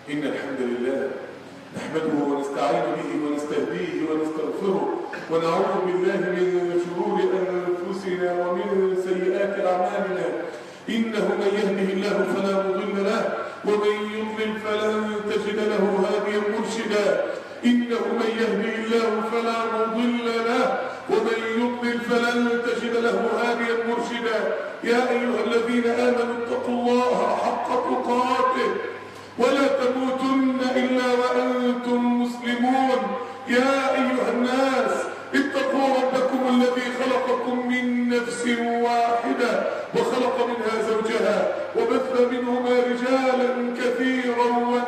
إن الحمد لله نحمده ونستعين به ونستهديه ونستغفره ونعوذ بالله من شرور أنفسنا ومن سيئات أعمالنا. إنه من يهده الله فلا مضل له ومن يضلل فلن تجد له هاديا مرشدا. إنه من يهده الله فلا مضل له ومن يضلل فلن تجد له هاديا مرشدا. يا أيها الذين آمنوا اتقوا الله حق تقاته ولا تموتن إلا وأنتم مسلمون. يا أيها الناس اتقوا ربكم الذي خلقكم من نفس واحدة وخلق منها زوجها وبث منهما رجالا كثيرا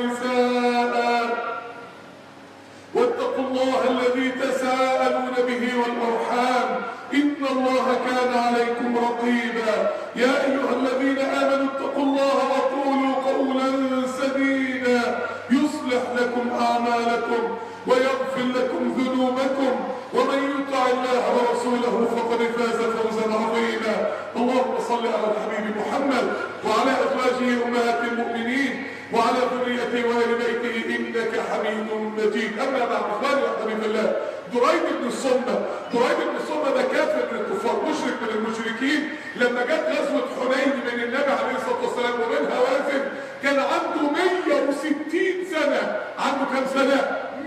ونساء واتقوا الله الذي تساءلون به والأرحام إن الله كان عليكم رقيبا. يا أيها الذين آمنوا اتقوا الله وقولوا قولا سديدا يصلح لكم أعمالكم ويغفر لكم ذنوبكم ومن يطع الله ورسوله فقد فاز فوزا عظيما. اللهم صل على الحبيب محمد وعلى أزواجه أمهات المؤمنين وعلى ذريته وآل بيته إنك حميد مجيد. أما بعد إخواني وحبيب الله، دريد بن الصمة ده كافر من الكفار، مشرك من المشركين. لما جت غزوة حنين بين النبي عليه الصلاة والسلام وبين هوازن كان عنده 160 سنة. عنده كم سنة؟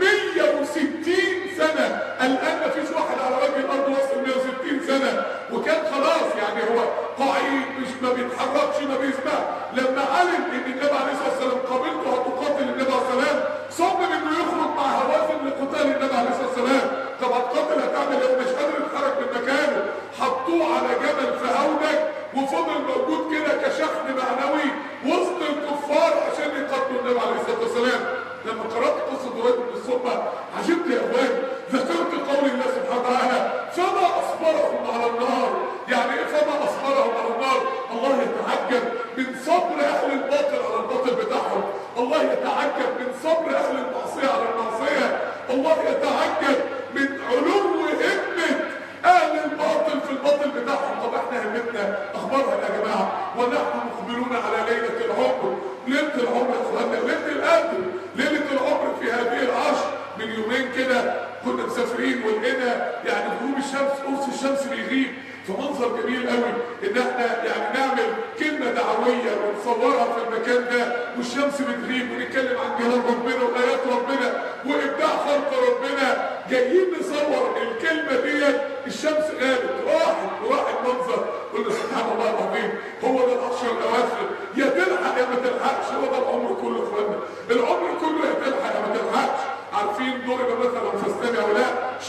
160 سنة. الآن مفيش واحد على وجه الأرض وصل 160 سنة، وكان خلاص يعني هو قاعد مش ما بيتحركش ما بيسمع. لما علم ان النبي عليه الصلاة والسلام قابلته هتقاتل النبي عليه الصلاة والسلام صمم انه يخرج مع هوازن لقتال النبي عليه الصلاة والسلام. طب هتقاتل هتعمل ايه؟ مش قادر يتحرك من مكانه. حطوه على جبل في هودج وفضل موجود كده كشحن معنوي وسط الكفار عشان يقاتلوا النبي عليه الصلاة والسلام. لما قرأت قصة دريد بن الصمة عجبت يا اخوان، ذكرت قول الله سبحانه وتعالى فما أصبرهم على النار. يعني ايه فما أصبرهم على النار؟ الله يتعجب من صبر أهل الباطل على الباطل بتاعهم. الله يتعجب من صبر أهل المعصية على المعصية. الله يتعجب من علو همة أهل الباطل في الباطل بتاعهم. طب احنا همتنا أخبارها يا جماعة، ونحن مخبرون على ليلة العمر. ليلة العمر يا اخوانا، ليلة القدر، ليلة العمر في هذه العشر. من يومين كده كنا مسافرين ولقينا يعني غروب الشمس، قرص الشمس بيغيب، فمنظر جميل قوي ان احنا يعني نعمل كلمة دعوية ونصورها في المكان ده والشمس بتغيب ونتكلم عن جلال ربنا وآيات ربنا وإبداع خلق ربنا. جايين نصور الكلمة ديت الشمس غابت، راحت منظر. قلنا سبحان الله العظيم، هو ده العشر الأواخر، يا تلحق يا ما تلحقش. هو ده العمر كله يا اخوانا، العمر كله يا تلحق يا ما تلحقش. عارفين ضرب مثلا فاستمع ولا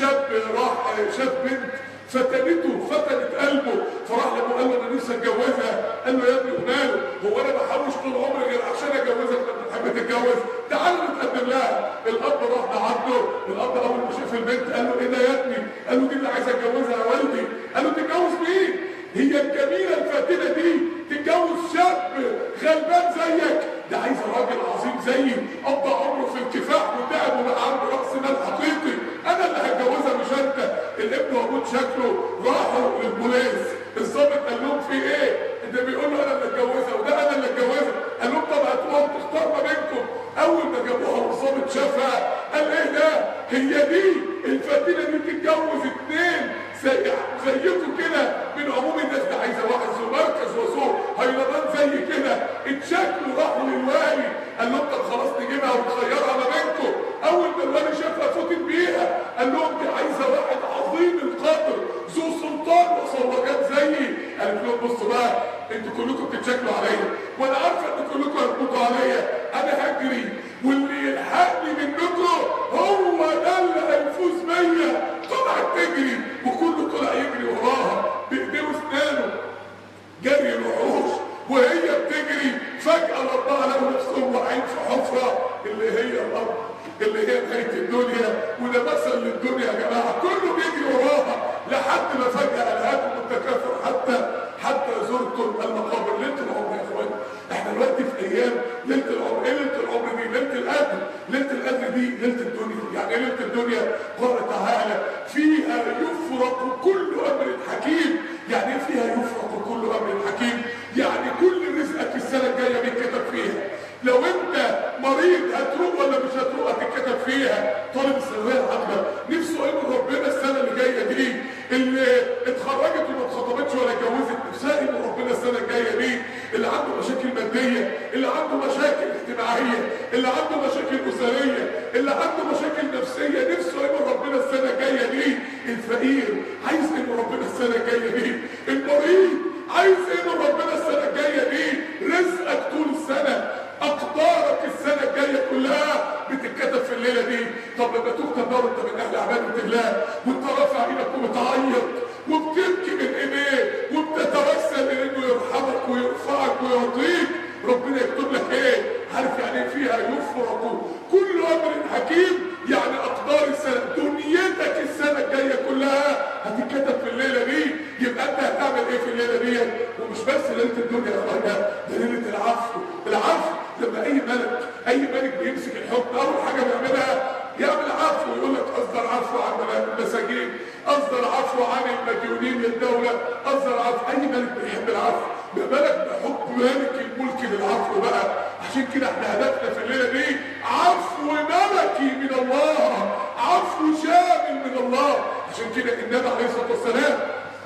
شاب بنت فتنت قلبه، فراح لابوه قال له انا نفسي اتجوزها. قال له يا ابني وماله، هو انا بحوش طول عمري غير عشان اتجوزك لما تحب تتجوز؟ تعالى نتقدم لها. الاب راح لعبده، الاب اول ما شاف البنت قال له ايه ده يا ابني؟ قال له دي اللي عايز اتجوزها يا والدي. قال له تتجوز مين؟ هي الجميله الفاتنه دي تتجوز شاب غلبان زيك؟ ده عايزه راجل عظيم زيي قضى عمره في الكفاح وتعب وبقى عنده راس مال حقيقي. انا اللي هتجوزها مش انت. الابن وابوه شكله راحوا للبوليس. الضابط قال لهم في ايه؟ ده بيقول له انا اللي اتجوزها وده انا اللي اتجوزها. قال لهم طب هاتوها وتختار ما بينكم. اول ما جابوها والضابط شافها قال ايه ده؟ هي دي الفاتنه دي تتجوز اتنين زيكم كده من عموم الناس؟ ده عايزه واحد ذو مركز وذو هيلمان زي كده. اتشكلوا راحوا للوالي قال لهم طب خلاص نجيبها ونخيرها ما بينكم. اول ما الوالي شافها فتن بيها قال لهم دي عايزه واحد عظيم القدر ذو سلطان وصولجات زيي. قالت لهم بصوا بقى، انتوا كلكم بتتشكلوا عليا وانا عارفه ان كلكم هتموتوا عليا. انا هجري واللي يلحقني منكم هو ده اللي هيفوز بيا. طلعت تجري وكله طلع يجري وراها بايديه واسنانه جري الوحوش وهي بتجري. فجأة ربها لقوا نفسهم واقعين في حفرة اللي هي الأرض، اللي هي نهاية الدنيا. وده مثل للدنيا يا جماعة، كله بيجري وراها لحد ما فجأة ألهاكم التكاثر حتى زرتم المقابر. ليلة العمر يا اخوان، احنا دلوقتي في أيام ليلة العمر. ايه ليلة العمر دي؟ ليلة القدر. ليلة القدر دي ليلة الدنيا. يعني ايه ليلة الدنيا؟ قال تعالى فيها يفرق كل أمر حكيم. يعني ايه فيها يفرق كل أمر حكيم؟ يعني كل رزقك السنة الجاية بيتكتب فيها. لو انت مريض فيها. طالب الثانويه العامه نفسه ايه من ربنا السنه اللي جايه دي؟ اللي اتخرجت وما اتخطبتش ولا اتجوزت نفسها ايه من ربنا السنه الجايه دي؟ اللي عنده مشاكل ماديه، اللي عنده مشاكل اجتماعيه، اللي عنده مشاكل اسريه، اللي عنده مشاكل نفسيه، نفسه ايه من ربنا السنه الجايه دي؟ الفقير عايز ايه من ربنا السنه الجايه دي؟ المريض عايز ايه من ربنا السنه الجايه دي؟ رزقك طول السنه، اقدارك السنه الجايه كلها بتتكتب في الليله دي. طب لما تكتب نار انت من اهل عباده الله وانت رافع ايدك وبتعيط وبتبكي من ايديه وبتتوسل انه يرحمك ويرفعك ويعطيك، ربنا يكتب لك ايه؟ عارف يعني ايه فيها يفرق كل امر حكيم؟ يعني اقدار السنه، دنيتك السنه الجايه كلها هتتكتب في الليله دي. يبقى انت هتعمل ايه في الليله دي؟ ومش بس ليله الدنيا يا اخوانا، ده ليله العفو. العفو لما اي ملك بيمسك الحكم اول حاجه بيعملها يعمل عفو، يقول لك اصدر عفو عن المساجين، اصدر عفو عن المديونين للدوله، اصدر عفو. اي ملك بيحب العفو، ما بالك بحكم مالك الملك للعفو بقى. عشان كده احنا هدفنا في الليله دي عفو ملكي من الله، عفو شامل من الله. عشان كده النبي عليه الصلاه والسلام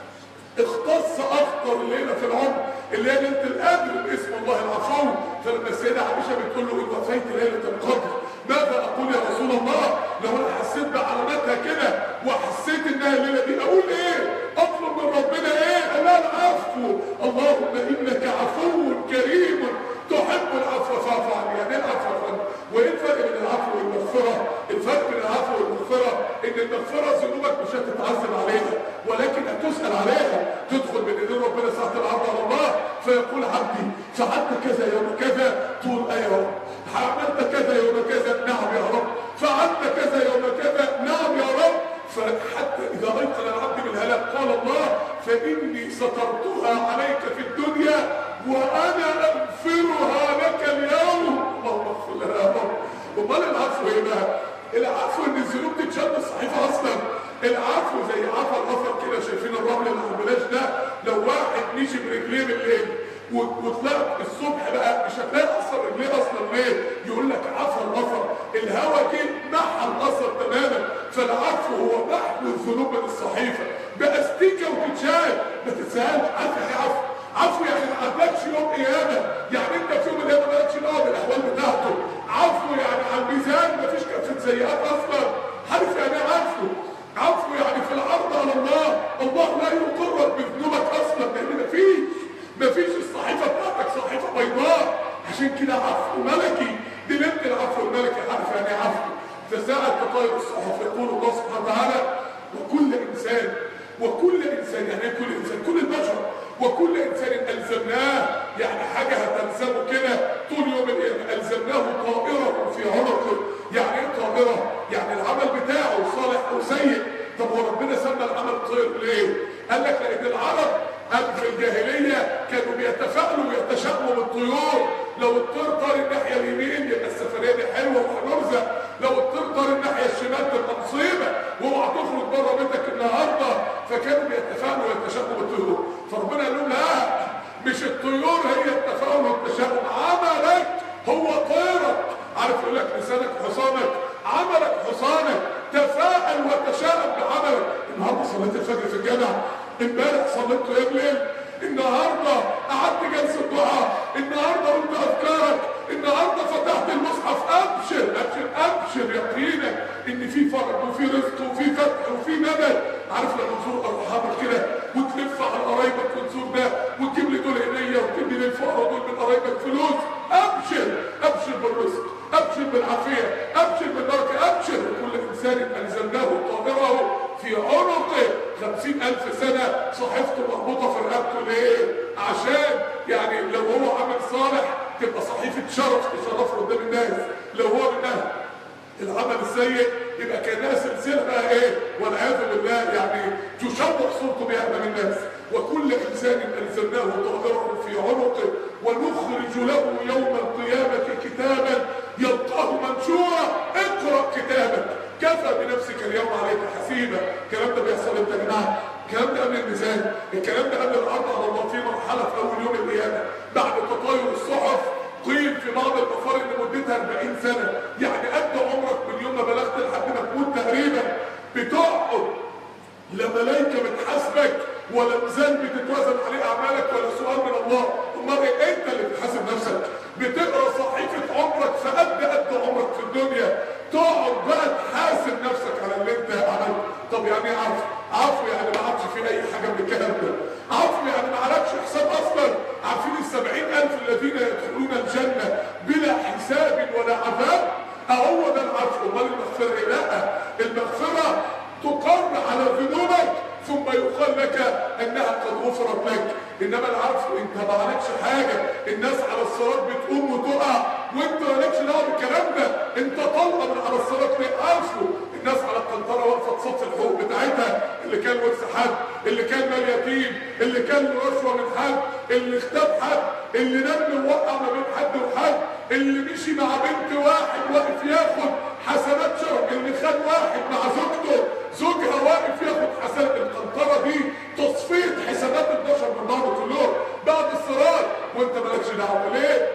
اختص اخطر ليله في العمر اللي هي ليله القدر باسم الله العفو. فلما السيده عائشه بتقول له ان وفيت ليله القدر ماذا اقول يا رسول الله؟ لو انا حسيت بعلاماتها كده وحسيت انها الليله دي اقول ايه؟ اطلب من ربنا ايه؟ قال لها العفو. اللهم انك عفو كريم تحب العفو فاعف عني. يعني ايه العفو؟ وايه الفرق بين العفو والمغفره؟ الفرق بين العفو والمغفره ان المغفره ذنوبك مش هتتعذب عليها ولكن هتسال عليها. تدخل من ايدين ربنا ساعه العرض على الله فيقول عبدي فعلت كذا يوم كذا، تقول ايه يا رب؟ عملت كذا يوم كذا، نعم يا رب. فعلت كذا يوم كذا، نعم يا رب. فحتى اذا ايقن العبد بالهلاك قال الله فاني سترتها عليك في الدنيا وانا اغفرها لك اليوم. اللهم اغفر لنا يا رب. امال العفو ايه بقى؟ العفو ان الذنوب تتشال الصحيفه اصلا. العفو زي عفو الاثر كده، شايفين الرمل اللي على البلاش ده؟ لو واحد مشي برجليه بالليل وطلعت الصبح بقى مش هتلاقي اثر رجليه اصلا. ليه؟ يقول لك عفو الاثر، الهوا جه محى الاثر تماما. فالعفو هو محو الذنوب من الصحيفه باستيكه وتتشال. ما تتسالش عارف يعني عفو؟ عفو يعني ما قابلكش يوم قيامه، يعني انت في يوم القيامه مالكش دعوه بالاحوال بتاعته. عفو يعني على الميزان مفيش كفه سيئات اصلا. عارف يعني ايه عفو؟ عفو يعني في العرض على الله، الله لا يقرك بذنوبك اصلا لان مفيش الصحيفه بتاعتك صحيفه بيضاء. عشان كده عفو ملكي. دي ليله العفو الملكي. عارف يعني ايه عفو؟ فساعه تطاير الصحف يقول الله سبحانه وتعالى وكل انسان يعني ايه كل انسان؟ كل البشر. وكل انسان الزمناه، يعني حاجه هتلزمه كده طول يوم القيامه. الزمناه طائره في عنقه. يعني ايه طائره؟ يعني العمل بتاعه صالح او سيء. طب هو ربنا سمى العمل طير ليه؟ قال لك لان العرب في الجاهليه كانوا بيتفائلوا ويتشائموا بالطيور. لو الطير طار الناحيه اليمين يبقى السفريه دي حلوه وهنرزق، لو الطير طار الناحيه الشمال تبقى مصيبه واوعى تخرج بره بيتك النهارده. فكانوا بيتفائلوا ويتشائموا بالطيور. فربنا قال لهم لا، مش الطيور هي التفاؤل والتشاؤم، عملك هو طيرك. عارف يقول لك لسانك حصانك، عملك حصانك. تفاءل وتشاءم بعملك. النهارده صليت الفجر في الجامع، امبارح صليت قيام ليل، النهارده قعدت جلسه دعاء، النهارده قلت اذكارك، النهارده فتحت المصحف. ابشر ابشر ابشر يقينك ان في فرج وفي رزق وفي فتح وفي مدد. عارف لما تزور ارحامك كده وتلف على قرايبك وتزور ده وتجيب لي دول هديه وتجيب لي للفقراء دول من قرايبك فلوس، ابشر ابشر بالرزق، ابشر بالعافيه، ابشر بالبركه، ابشر. كل انسان الزمناه طائره في عنقه 50,000 سنه صحيفته مربوطه في رقبته. ليه؟ عشان يعني لو هو عمل صالح تبقى صحيفه شرف تشرفه قدام الناس، لو هو من اهل العمل السيء يبقى كانها سلسله بقى ايه؟ والعياذ بالله يعني تشوه صورته بها امام الناس. وكل انسان الزمناه طائره في عنقه ونخرج له يوم القيامه كتابا يلقاه منشورا اقرا كتابك كفى بنفسك اليوم عليك حسيبا. الكلام ده بيحصل امتى يا جماعه؟ الكلام ده قبل الميزان، الكلام ده قبل العرض على الله في مرحله في اول يوم القيامه بعد تطاير الصحف. قيل في بعض المفارق ان مدتها 40 سنه، يعني قد عمرك من يوم ما بلغت بتقعد لا ملايكه بتحاسبك ولا ميزان بتتوزن عليه اعمالك ولا سؤال من الله، امال انت اللي بتحاسب نفسك. بتقرا صحيفه عمرك في قد عمرك في الدنيا، تقعد بقى تحاسب نفسك على اللي انت عملته. طب يعني ايه عفو؟ عفو يعني ما عادش في اي حاجه من الكلام ده. عفو يعني ما عليكش حساب اصلا. عارفين ال70,000 الذين يدخلون الجنه بلا حساب ولا عذاب؟ اهو ده العفو. امال المغفره ايه؟ لا، المغفره تقر على ذنوبك ثم يقال لك انها قد غفرت لك. انما العفو انت ما عليكش حاجه. الناس على الصراط بتقوم وتقع وانت مالكش دعوه بالكلام ده. انت طالقه من على الصراط ليه؟ عفو. الناس على القنطره واقفه تصفي الحقوق بتاعتها، اللي كان ورث حد، اللي كان مال يتيم، اللي كان له رشوه من حد، اللي اختاب حد، اللي نام ووقع ما بين حد وحد، اللي مشي مع بنت واحد واقف ياخد حسنات شرف، اللي خد واحد مع زوجته زوجها واقف ياخد حسنات. القنطره دي تصفيه حسابات البشر من بعض كلهم بعد الصراط وانت مالكش دعوه. ليه؟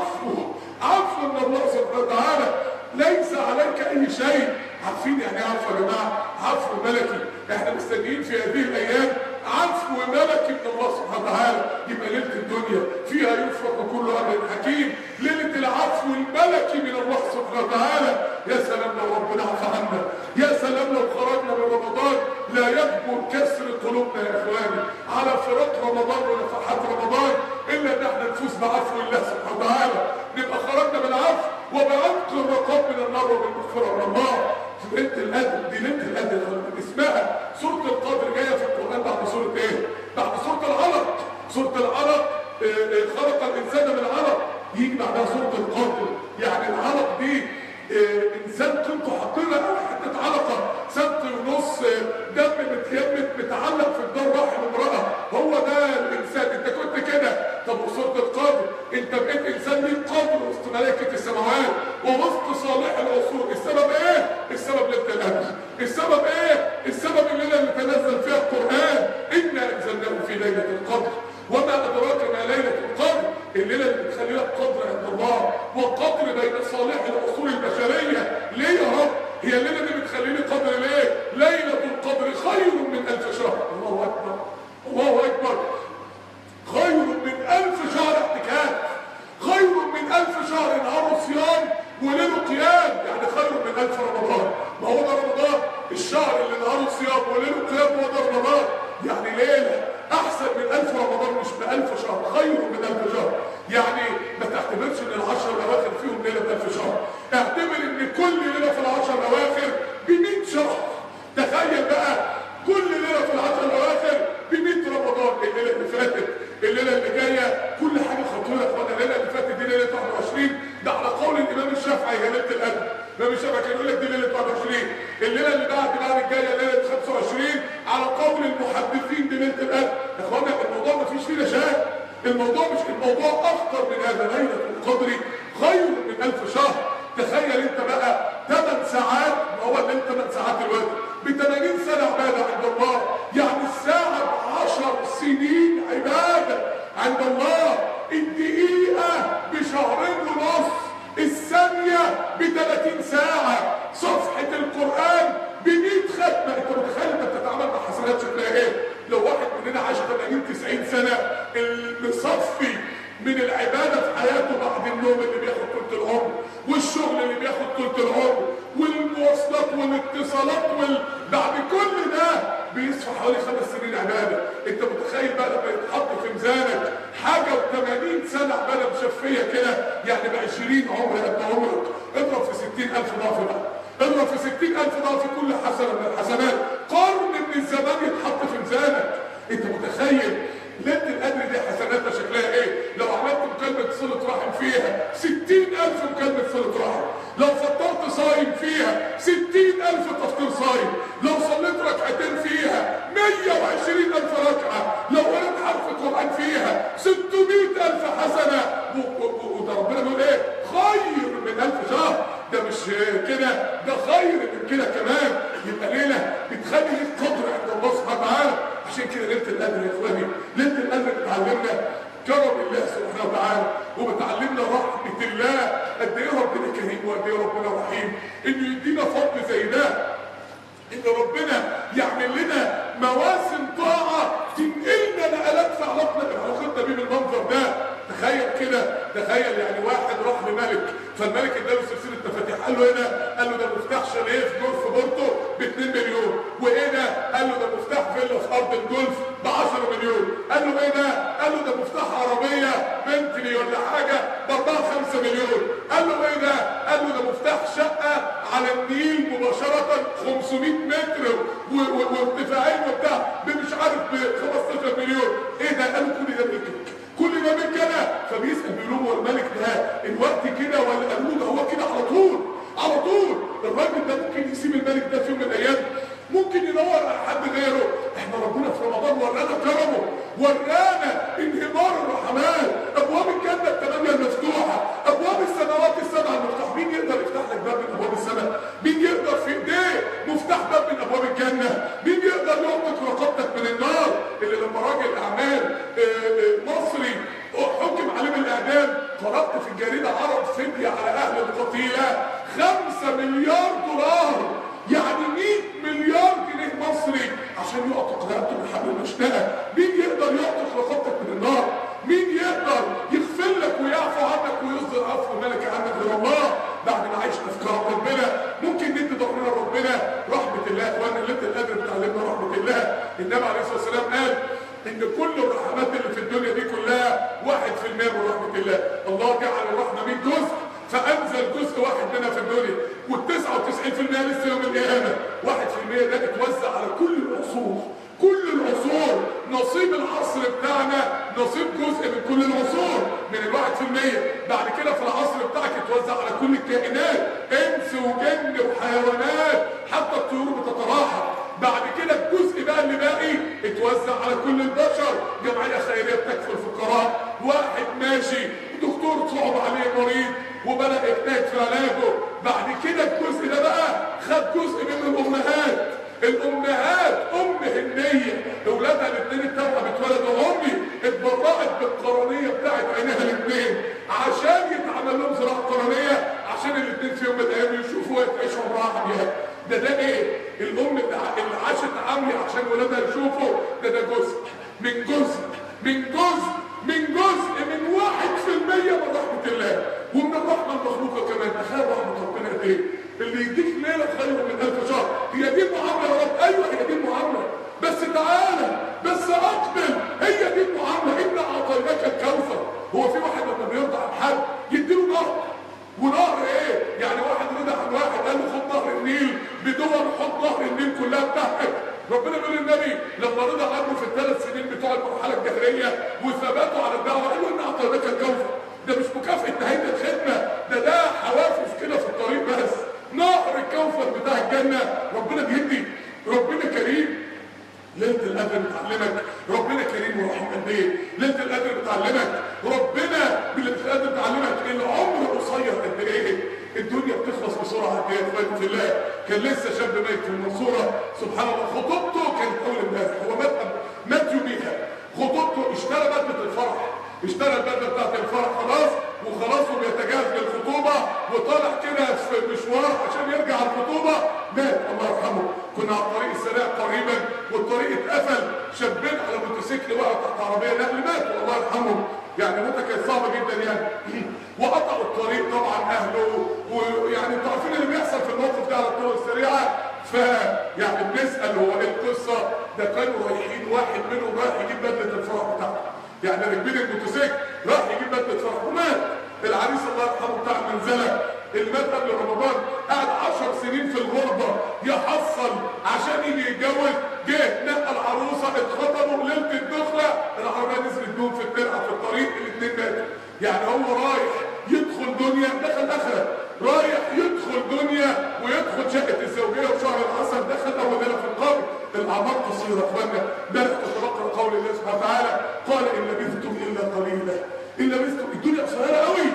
عفو من الله سبحانه وتعالى، ليس عليك اي شيء. عارفين يعني ايه عفو يا جماعه؟ عفو ملكي. احنا مستنيين في هذه الايام عفو ملكي من الله سبحانه وتعالى. يبقى ليله الدنيا فيها يفرق كل امر حكيم، ليله العفو الملكي من الله سبحانه وتعالى. يا سلام لو ربنا عفى عنا، يا سلام لو خرجنا من رمضان لا يكبر كسر قلوبنا يا اخواني على فراق رمضان ونفحات رمضان الا ان احنا نفوز بعفو الله سبحانه وتعالى. نبقى خرجنا بالعفو وبعتق الرقاب من النار وبالمغفره من الله. ليله القدر دي ليله القدر اسمها سوره القدر، جايه في القران بعد سوره ايه؟ بعد سوره العلق. سوره العلق خلق الانسان من علق، يجي بعدها سوره القدر. يعني العلق دي انسان قيمته حقيره، حته علقه سنتي ونص دم متيمت متعلق في الدار رحم امراه، هو ده الانسان. انت كنت كده. طب وسوره القدر انت بقيت انسان ليك قدر وسط ملائكه السماوات ووسط صالح العصور. السبب ايه؟ السبب ليله القدر. السبب ايه؟ السبب الليله اللي تنزل فيها القران. انا انزلناه في ليله القدر وما ادراك ما ليله القدر. الليله اللي بتخليها قدر عند الله وقدر بين صالح العصور البشريه. ليه يا رب؟ هي الليله دي بتخليني قدر ليه؟ ليله القدر خير من 1000 شهر. الله اكبر، الله اكبر. خير من 1000 شهر اعتكاف، خير من 1000 شهر نهار صيام وليله قيام. يعني خير من 1000 رمضان. ما هو ده رمضان، الشهر اللي نهاره صيام وليله قيام هو ده رمضان. يعني ليله احسن من 1000 رمضان، مش ب 1000 شهر، خير من 1000 شهر. يعني ما تعتبرش ان ال10 الاواخر فيهم ليله ب1000 شهر، اعتبر ان كل ليله في ال10 الاواخر ب100 شهر. تخيل بقى كل ليله في ال10 الاواخر ب100 رمضان. الليله اللي فاتت، الليله اللي جايه، كل حاجه خطيره يا اخوانا. الليله اللي فاتت دي ليله 21، ده على قول الامام الشافعي هي ليله القدر. الامام الشافعي كان يقول لك دي ليله 21. الليله اللي بعد الجايه ليله 25 على قول المحدثين دي ليله القدر. يا اخوانا الموضوع ما فيش فيه شك، الموضوع مش الموضوع اخطر من هذا. ليله القدر خير من 1000 شهر. تخيل انت بقى 8 ساعات، ما هو الليل 8 ساعات دلوقتي ب80 سنه عباده عند الله. يعني الساعه ب10 سنين عباده عند الله. الدقيقه بشهرين ونص، الثانيه ب30 ساعه، صفحه القران ب100 ختمه. انت متخيل انت بتتعامل مع حسنات شكلها ايه؟ لو واحد مننا عاش 80-90 سنه المصفي من العباده في حياته بعد النوم اللي بياخد ثلث العمر، والشغل اللي بياخد ثلث العمر، والمواصلات والاتصالات بعد كل ده بيصفى حوالي 5 سنين عباده. انت متخيل بقى لما يتحط في ميزانك حاجه و80 سنه عباده مشفيه كده، يعني ب20 عمر قد عمرك. اضرب في 60,000 ضعف بقى، اضرب في 60,000 ضعف كل حسنه من الحسنات. قرن من الزمان يتحط في ميزانك. انت متخيل ليله القدر دي حسناتها شكلها ايه؟ لو عملت مكالمه صله رحم فيها 60,000 مكالمه صله رحم، لو فطرت صايم فيها 60,000 تفطير صايم، لو صليت ركعتين فيها 120,000 ركعه، لو قريت حرف قران فيها 600,000 حسنه. وده ربنا بيقول ايه؟ خير من 1000 شهر. ده مش كده، ده خير من كده كمان. يبقى ليله بتخلي ليك قدر عند الله سبحانه وتعالى. عشان كده ليله القدر يا اخواني، ليله القدر بتعلمنا كرم الله سبحانه وتعالى، وبتعلمنا رحمه الله. قد ايه ربنا كريم وقد ايه ربنا رحيم انه يدينا فضل زي ده. ان ربنا يعمل لنا مواسم طاعه تنقلنا نقلات في علاقتنا بيه بالمنظر ده. تخيل كده، تخيل يعني واحد راح لملك، فالملك اداله سلسله مفاتيح، قال له ايه ده؟ قال له ده مفتاح شاليه في دور في بورتو ب 2 مليون. وايه ده؟ قال له ده مفتاح فيلا في ارض الجولف ب 10 مليون. قال له ايه ده؟ قال له ده مفتاح عربيه بنتلي ولا حاجه ب 4-5 مليون. قال له ايه ده؟ قال له ده مفتاح شقه على النيل مباشره 500 متر وارتفاعين وبتاع مش عارف ب 15 مليون. ايه ده؟ قال له كل ده ملكك، كل ده من كده. فبيسأل بيقول له الملك ده الوقت كده ولا؟ قالوا له ده هو كده على طول على طول. الراجل ده ممكن يسيب الملك ده في يوم من الايام، ممكن يدور على حد غيره. احنا ربنا في رمضان ورانا كرمه، ورانا انهمار الرحمن، ابواب الجنه الثمانيه المفتوحه، ابواب السماوات السبعه المفتوحه. مين يقدر يفتح لك باب من ابواب السماء؟ مين يقدر في ايديه مفتاح باب من ابواب الجنه؟ مين يقدر يعطيك رقبتك من النار؟ اللي لما راجل اعمال مصري حكم عليه بالاعدام، قرأت في الجريده عرض فديه على اهل القتيله 5 مليار دولار، يعني 100 مليار جنيه مصري عشان يعتق رقبته من حبل المشنقه. مين يقدر يعتق رقبتك من النار؟ مين يقدر يغفر لك ويعفو عنك ويصدر عفو ملك عنك غير الله؟ بعد ما عشنا في كرم ربنا ممكن ندي ظهرنا لربنا. رحمه الله يا اخوانا، ليله القدر بتعلمنا رحمه الله. النبي عليه الصلاه والسلام قال ان كل الرحمات اللي في الدنيا دي كلها 1% من رحمه الله. الله جعل الرحمه من جزء فانزل جزء واحد منها في الدنيا، وال99% لسه يوم القيامه. 1% ده اتوزع على كل العصور، كل العصور. نصيب العصر بتاعنا نصيب جزء من كل العصور من ال1%. بعد كده في العصر بتاعك اتوزع على كل الكائنات، انس وجن وحيوانات، حتى الطيور بتتراحم. بعد كده الجزء بقى اللي باقي اتوزع على كل البشر، جمعيه خيريه بتكفل الفقراء، واحد ماشي دكتور صعب عليه مريض وبدأ يجتهد في علاجه. بعد كده الجزء ده بقى خد جزء من الامهات. الامهات هنيه اولادها الاثنين التوأم اتولدوا امي اتبرأت بالقرنيه بتاعت عينيها الاثنين عشان يتعمل لهم زراعه قرنيه، عشان الاثنين في يوم من الايام يشوفوا ويعيش عمرها عمياء. ده ايه؟ الام اللي عاشت عمي عشان ولادها يشوفوا. ده جزء من جزء من جزء من جزء من 1% من رحمه الله ومن الرحمه المخلوقه كمان. تخيل رحمه ربنا قد ايه؟ اللي يديك ليله خير من 1000 شهر. هي دي المعامله يا رب؟ ايوه هي دي المعامله، بس تعالى، بس اقبل. هي دي المعامله. انا اعطيناك الكوثر. هو في واحد لما بيرضى عن حد يديله نهر؟ ونهر ايه؟ يعني واحد رضى عن واحد قال له خد نهر النيل بدول، خد نهر النيل كلها بتاعتك. ربنا بيقول للنبي لما رضى عنه في ال3 سنين بتوع المرحله الجاهليه وثباته على الدعوه قال له انا اعطيناك الكوثر. ده مش مكافاه نهايه الخدمه، ده حوافز كده في الطريق بس. نهر الكوثر بتاع الجنه. ربنا بيدي، ربنا كريم. ليله القدر بتعلمك ربنا كريم ورحيم قد ايه. ليله القدر بتعلمك ربنا ليله القدر بتعلمك العمر قصير قد ايه. الدنيا بتخلص بسرعه قد ايه يا اخواني في الله. كان لسه شاب ميت في المنصوره سبحان الله، خطوبته كانت اول امبارح، هو مات يوميها. خطوبته اشترى بدله الفرح، اشترى البدله بتاعت الفرح خلاص وخلاص وبيتجهز للخطوبه وطالع كده في مشوار عشان يرجع الخطوبه مات الله يرحمه. كنا على الطريق السريع قريبا والطريق اتقفل، شابين على موتوسيكل وقعوا تحت عربيه نقل ماتوا الله يرحمهم. يعني موتة كانت صعبه جدا يعني. وقطعوا الطريق طبعا اهله، ويعني انتوا عارفين اللي بيحصل في الموقف ده على الطرق السريعه. فيعني بنسال هو ايه القصه؟ ده كانوا رايحين، واحد منهم رايح يجيب بدله الفرح بتاعته، يعني راكبين الموتوسيكل راح يجيب بدله فرح ومات. العريس الله يرحمه بتاع المنزله اللي مات قبل رمضان قعد 10 سنين في الغربه يحصل عشان يجي يتجوز، جه نقى العروسه اتخطبوا ليله الدخله العربيه نزلت بيهم في الترعه في الطريق الاثنين ماتوا. يعني هو رايح يدخل دنيا دخل اخره، رايح يدخل دنيا ويدخل شقه الزوجيه وشهر العسل دخل اول ليله في القبر. الاعمار قصيره يا اخوانا. ده كنت بقرا قول الله سبحانه وتعالى قال ان لبثتم الا قليلا. ان لبثتم، الدنيا قصيره قوي.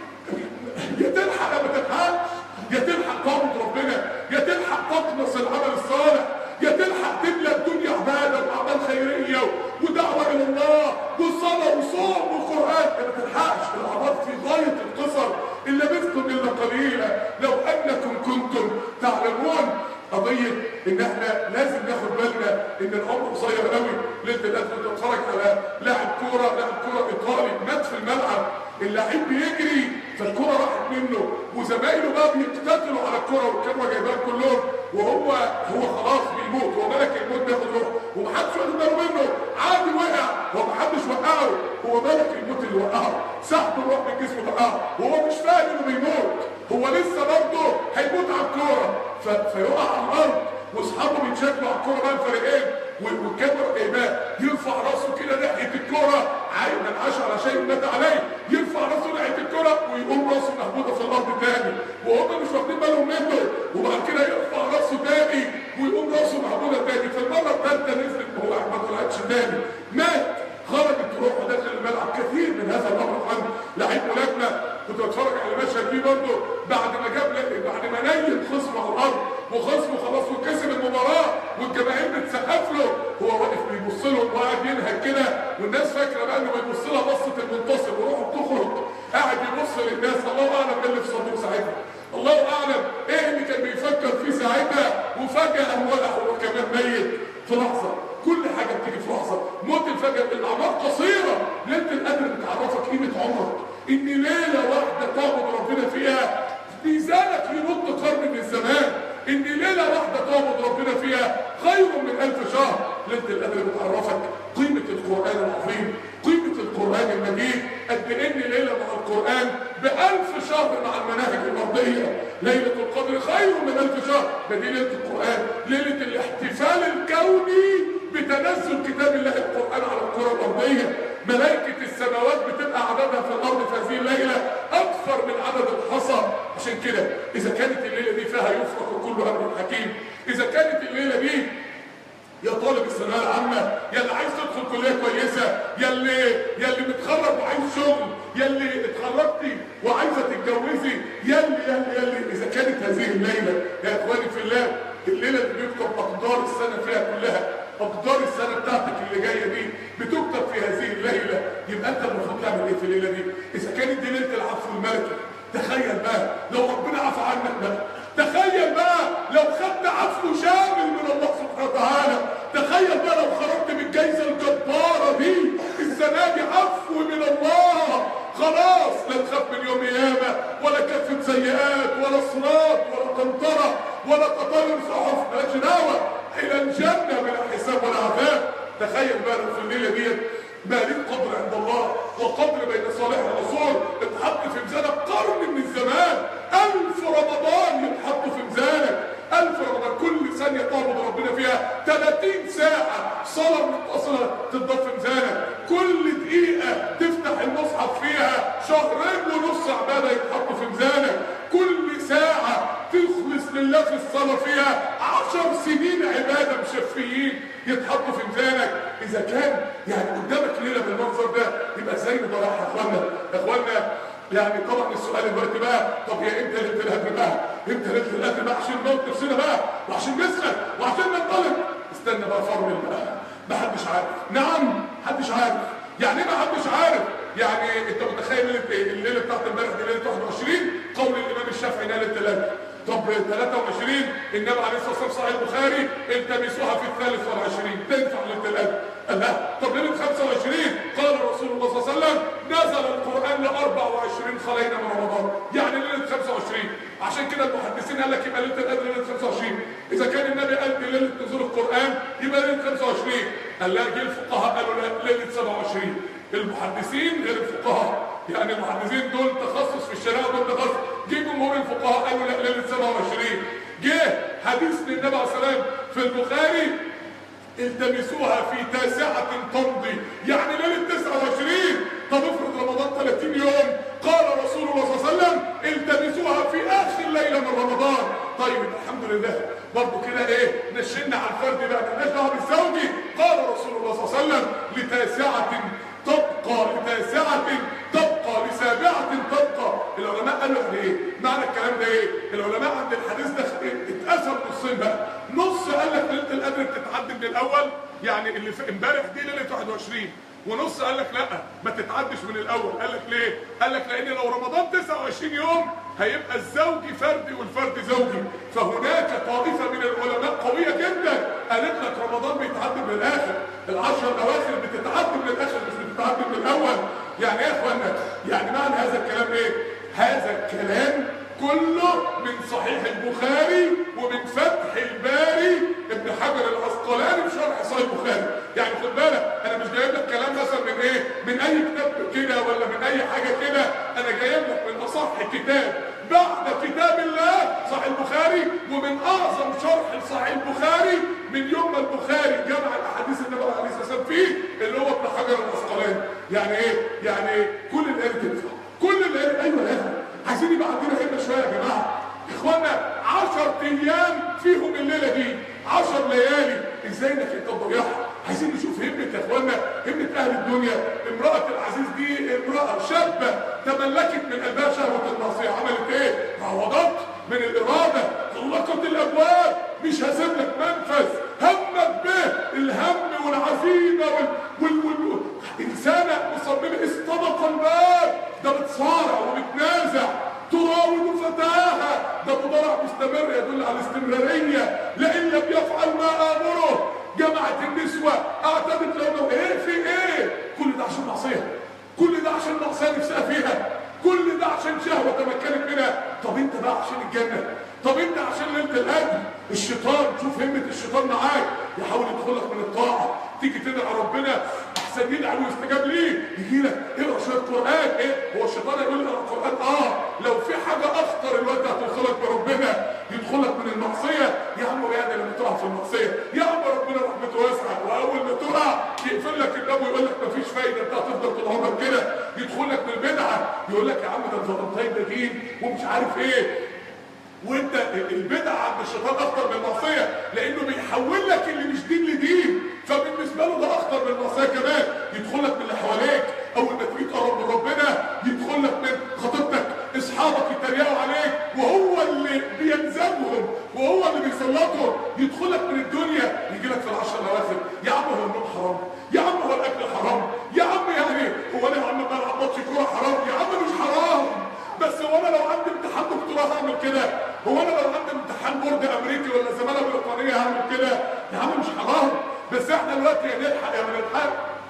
يا تلحق يا ما تلحقش، يا تلحق تعبد ربنا، يا تلحق تقنص العمل الصالح، يا تلحق تملى الدنيا عباده واعمال خيريه ودعوه الى الله وصلاه وصوم وقران. يا ما تلحقش، الاعمار في غايه القصر. ان لبثتم الا قليلا لو انكم كنتم تعلمون. قضيه ان احنا لازم ناخد بالنا ان العمر قصير قوي. ليله القدر كنت بتفرج على لاعب كوره ايطالي مات في الملعب، اللاعب بيجري فالكوره راحت منه وزمايله بقى بيقتتلوا على الكوره والكاميرا جايبان كلهم، وهو خلاص بيموت، هو ملك الموت بياخد روحه ومحدش واخد باله منه، عادي وقع، هو محدش وقعه، هو ملك الموت اللي وقعه، سحب الروح من جسمه وقعه وهو مش فاهم انه بيموت، هو لسه برضه هيموت على الكوره فيقع على الارض واصحابه بيتشكلوا على الكوره بقى الفريقين والكاميرا جايباه يرفع راسه كده ناحيه الكوره، عايز من عاش على شيء مات عليه، يرفع راسه ناحيه الكوره ويقوم راسه مهبوطه في الارض تاني وهم مش واخدين بالهم منه، وبعد كده يرفع راسه تاني ويقوم راسه مهبوطه تاني، في المره الثالثه نزلت هو ما طلعتش تاني، مات، خرجت روحه داخل الملعب. كثير من هذا الامر عن لعيب ملاكمه كنت بتفرج على مشهد فيه برضه بعد ما نيم خصمه على الارض وخصمه خلاص وكسب المباراه والجماهير بتسقف له، هو واقف بيبص لهم وقاعد ينهج كده والناس فاكره بقى انه بيبص لها بصه المنتصر وروحه بتخرج، قاعد يبص للناس، الله اعلم ايه اللي في صدره ساعتها، الله اعلم ايه اللي كان بيفكر فيه ساعتها، وفجاه ولع هو كمان ميت في لحظه. كل حاجه بتيجي في لحظه، موت الفجأة، الاعمار قصيره، ليله القدر بتعرفك قيمه عمرك، ان ليله واحده تعبد ربنا فيها ميزانك ينط قرن من الزمان، ان ليله واحده تعبد ربنا فيها خير من 1000 شهر. ليله القدر بتعرفك قيمه القران العظيم، قيمه القران المجيد، قد ان ليله مع القران ب1000 شهر مع المناهج الارضيه. ليله القدر خير من 1000 شهر، ده دي ليله القران، ليله الاحتفال الكوني بتنزل كتاب الله القرآن على الكرة الأرضية. ملائكة السماوات بتبقى عددها في الأرض في هذه الليلة أكثر من عدد الحصى. عشان كده إذا كانت الليلة دي فيها يفرق كل أمر حكيم، إذا كانت الليلة دي يا طالب الثانوية العامة، يا اللي عايز تدخل كلية كويسة، يا اللي متخرج وعايز شغل، يا اللي اتخرجتي وعايزة تتجوزي، يا اللي إذا كانت هذه الليلة يا إخواني في الله الليلة اللي بيكتب أقدار السنة فيها كلها، أقدار السنة بتاعتك اللي جاية دي بتكتب في هذه الليلة، يبقى أنت المفروض تعمل إيه في الليلة دي؟ إذا كانت دي ليلة العفو الملكي، تخيل بقى لو ربنا عفى عنك بقى، تخيل بقى لو خدت عفو شامل من الله سبحانه وتعالى، تخيل بقى لو خرجت بالجايزة الجبارة دي السنة دي عفو من الله، خلاص لا تخاف من يوم قيامة ولا كفة سيئات ولا صراط ولا قنطرة ولا تطاير صحف، مالكش دعوة إلى الجنة بلا حساب ولا عذاب. تخيل بقى في الليلة ديت ما ليك قدر عند الله وقدر بين صالح الرسول اتحط في ميزانك قرن من الزمان، 1000 رمضان يتحط في ميزانك، 1000 رمضان كل ثانية تعبد ربنا فيها 30 ساعة صلاة متصلة تضاف في ميزانك، كل دقيقة تفتح المصحف فيها 2.5 شهر عبادة يتحطوا في ميزانك، كل ساعة تخلص لله في الصلاة فيها 10 سنين عبادة مشفيين يتحطوا في ميزانك. إذا كان يعني قدامك ليلة بالمنظر ده يبقى ازاي نضيعها يا اخوانا؟ يعني طبعا السؤال دلوقتي بقى طب يا امتى ليله القدر بقى؟ امتى ليله القدر بقى عشان نموت نفسنا بقى وعشان نسخن وعشان ننطلق؟ استنى بقى فرمل بقى، محدش عارف. نعم محدش عارف. يعني ايه محدش عارف؟ يعني انت متخيل الليله بتاعت امبارح دي ليله 21 قول الامام الشافعي ليله القدر، طب 23 النبي عليه الصلاه والسلام صحيح البخاري التمسوها في 23 تنفع ليله القدر. قال لا طب ليله 25 قال رسول الله صلى الله عليه وسلم نزل القران ل 24 خلينا من رمضان، يعني ليله 25. عشان كده المحدثين قال لك يبقى ليله القدر ليله 25. اذا كان النبي قال دي ليله نزول القران يبقى ليله 25. قال لا جه الفقهاء قالوا لا ليله 27. المحدثين غير الفقهاء، يعني المحدثين دول تخصص في الشريعه دول تخصص، جه جمهور الفقهاء قالوا لا ليله 27. جه حديث للنبي عليه الصلاه والسلام في البخاري التمسوها في 9 تمضي، يعني ليله 29. طب افرض رمضان 30 يوم، قال رسول الله صلى الله عليه وسلم التمسوها في اخر ليله من رمضان. طيب الحمد لله برضه كده ايه نشنا على الفرد بقى مالناش دعوه بالزوجي. قال رسول الله صلى الله عليه وسلم لتاسعه تبقى، لتاسعه تبقى، لسابعه تبقى. العلماء قالوا يعني ايه؟ معنى الكلام ده ايه؟ العلماء عند الحديث ده اتقسم نصين بقى، نص قال لك ليله القدر بتتعدي من الاول، يعني اللي في امبارح دي ليله 21 ونص قال لك لا ما تتعدش من الاول. قال لك ليه؟ قال لك لان لو رمضان 29 يوم هيبقى الزوجي فردي والفردي زوجي، فهناك طائفه من العلماء قويه جدا قالت لك رمضان بيتعدي من الاخر، العشر الاواخر بتتعدي من الاخر مش بتتعدي من الاول. يعني ايه يا اخوانا؟ يعني معنى هذا الكلام ايه؟ هذا الكلام كله من صحيح البخاري ومن فتح الباري ابن حجر العسقلاني في شرح صحيح البخاري. يعني خد بالك انا مش جايب لك كلام مثلا من ايه؟ من اي كتاب كده ولا من اي حاجه كده، انا جايب لك من اصح كتاب بعد كتاب الله صحيح البخاري، ومن اعظم شرح لصحيح البخاري من يوم ما البخاري جمع الاحاديث النبي عليه الصلاه والسلام فيه اللي هو ابن حجر العسقلاني. يعني ايه؟ يعني كل اللي قال تنفع، كل اللي قال ايوه لازم. عايزين يبقى عندنا همه شويه يا جماعه. اخوانا 10 ايام فيهم الليله دي 10 ليالي، ازاي انك انت تضيعها؟ عايزين نشوف همه يا اخوانا، همه اهل الدنيا. امراه العزيز دي امراه شابه تملكت من قلبها شهوه المعصيه، عملت ايه؟ عوضت من الاراده، طلقت الابواب، مش هسيب لك منفذ، همت به الهم والعزيمه انسانه مصممه استبق الباب، ده بتصارع وبتنازع، تراود فتاها، ده مضارع مستمر يدل على الاستمراريه، لئن لم يفعل ما امره. جمعت النسوه اعتدت لهم ايه في ايه؟ كل ده عشان معصيه، كل ده عشان معصيه نفسها فيها، كل ده عشان شهوه تمكنت منها. طب انت بقى عشان الجنه، طب انت عشان ليله القدر. الشيطان شوف همه الشيطان معاك، يحاول يدخلك من الطاعه، تيجي تدعي ربنا احسن يدعي ويستجاب ليه، يجي لك اقرا شويه قران. ايه هو الشيطان يقول اقرا قران؟ لو في حاجه اخطر الوقت هتوصلك بربنا يدخلك من المعصيه. يا عم يعني لما تقع في المعصيه يا عم ربنا رحمته واسعه، واول ما تقع يقفل لك الباب ويقول لك مفيش فايده، انت هتفضل طول عمرك كده. يدخل لك من البدعه يقول لك يا عم ده الفلنطين ده دين ومش عارف ايه، وانت البدعه عند الشيطان اخطر من المعصيه، لانه بيحول لك اللي مش دين لدين، فبالنسبه له ده اخطر من المعصيه كمان. يدخل لك من اللي حواليك، اول ما تيجي تقرب من ربنا يدخل لك من خطيبتك، اصحابك يتريقوا عليك وهو اللي بيلزمهم وهو اللي بيسلطهم. يدخل لك من الدنيا، يجي لك في العشر الاواخر يا عم هو النوم حرام، يا عم هو الاكل حرام، يا عم يعني هو انا يا عم بلعب ماتش كوره حرام؟ يا عم مش حرام، بس هو انا لو عندي امتحان دكتوراه هعمل كده؟ هو انا لو عندي امتحان بورد امريكي ولا زماله بريطانيه هعمل كده؟ يا عم مش حرام، بس احنا دلوقتي يا نلحق يا ما نلحق.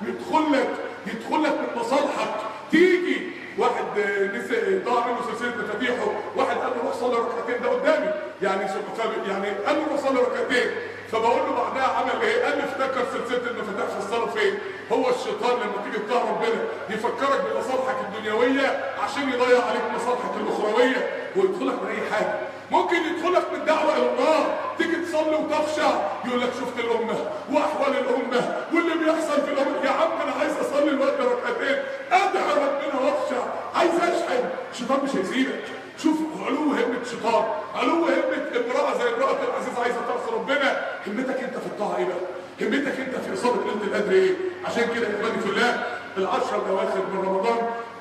يدخل لك من مصالحك. تيجي واحد نسي ضاع منه سلسله مفاتيحه، واحد قال له روح صلي ركعتين، ده قدامي يعني قال له روح صلي ركعتين، فبقول له بعدها عمل ايه؟ قال لي افتكر سلسله المفاتيح في الصلاه فين؟ هو الشيطان لما تيجي تطاع ربنا يفكرك بمصالحك الدنيويه عشان يضيع عليك مصالحك الاخرويه، ويدخلك من اي حاجه. ممكن يدخلك من دعوه الى الله، تيجي تصلي وتخشع يقول لك شفت الامه واحوال الامه واللي بيحصل في الامه. يا عم انا عايز اصلي الوقت ركعتين، ادعي ربنا واخشع، عايز اشحن. الشيطان مش هيسيبك. شوف علو همه الشيطان، علو همه امراه زي امراه العزيز عايزه تعصي ربنا. همتك انت في الطاعه ايه بقى؟ همتك انت في اصابه ليله القدر ايه؟ عشان كده يا اخواني في الله العشر الاواخر من رمضان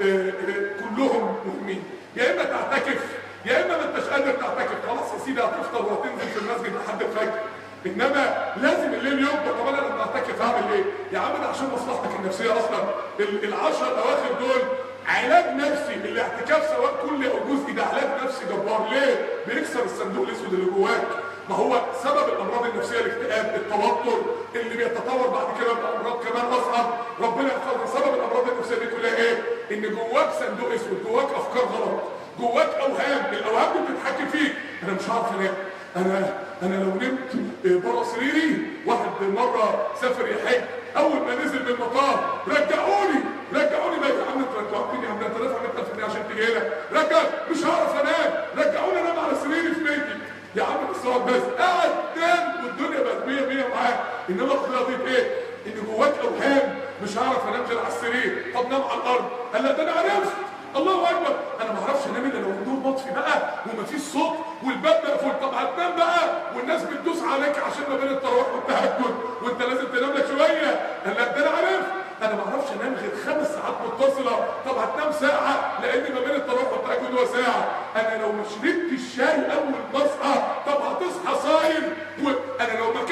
كلهم مهمين. يا اما تعتكف يا اما ما انتش قادر تعتكف، خلاص يا سيدي هتفطر وهتنزل في المسجد لحد الفجر، انما لازم الليل يبقى. طب انا لما اعتكف هعمل ايه؟ يا عم ده عشان مصلحتك النفسيه اصلا. العشر الاواخر دول علاج نفسي. الاعتكاف سواء كلي او جزئي ده علاج نفسي جبار. ليه؟ بيكسر الصندوق الاسود اللي جواك. ما هو سبب الامراض النفسيه الاكتئاب، التوتر اللي بيتطور بعد كده بامراض كمان اصعب، ربنا يحفظنا. سبب الامراض النفسيه دي كلها ايه؟ ان جواك صندوق اسود، جواك افكار غلط، جواك اوهام. الاوهام دي بتتحكم فيك. انا مش هعرف انام، انا لو نمت بره سريري. واحد مره سافر يحج، اول ما نزل من المطار رجعوني بقى. يا عم انت رجعتني يا عم، انت دافع 100,000 جنيه عشان تجي هنا. مش هعرف انام، رجعوني انام على سريري في بيتي. يا عم بس اقعد، بس قاعد نام والدنيا بقت 100 معاك. انما قضيه ايه؟ ان جواك اوهام. مش هعرف انام غير على السرير. طب نام على الارض. قال لا ده انا عرفت، الله اكبر، انا ما اعرفش انام الا لو النور مطفي بقى ومفيش صوت والباب مقفول. طب هتنام بقى والناس بتدوس عليك عشان ما بين التراويح والتهجد وانت لازم تنام لك شويه. قال لا ده انا عرفت، انا ما اعرفش انام غير 5 ساعات متصله. طب هتنام ساعه لان ما بين التراويح والتهجد هو ساعه. انا لو ما شربتش الشاي اول ما اصحى طب هتصحى صايم. وانا لو ما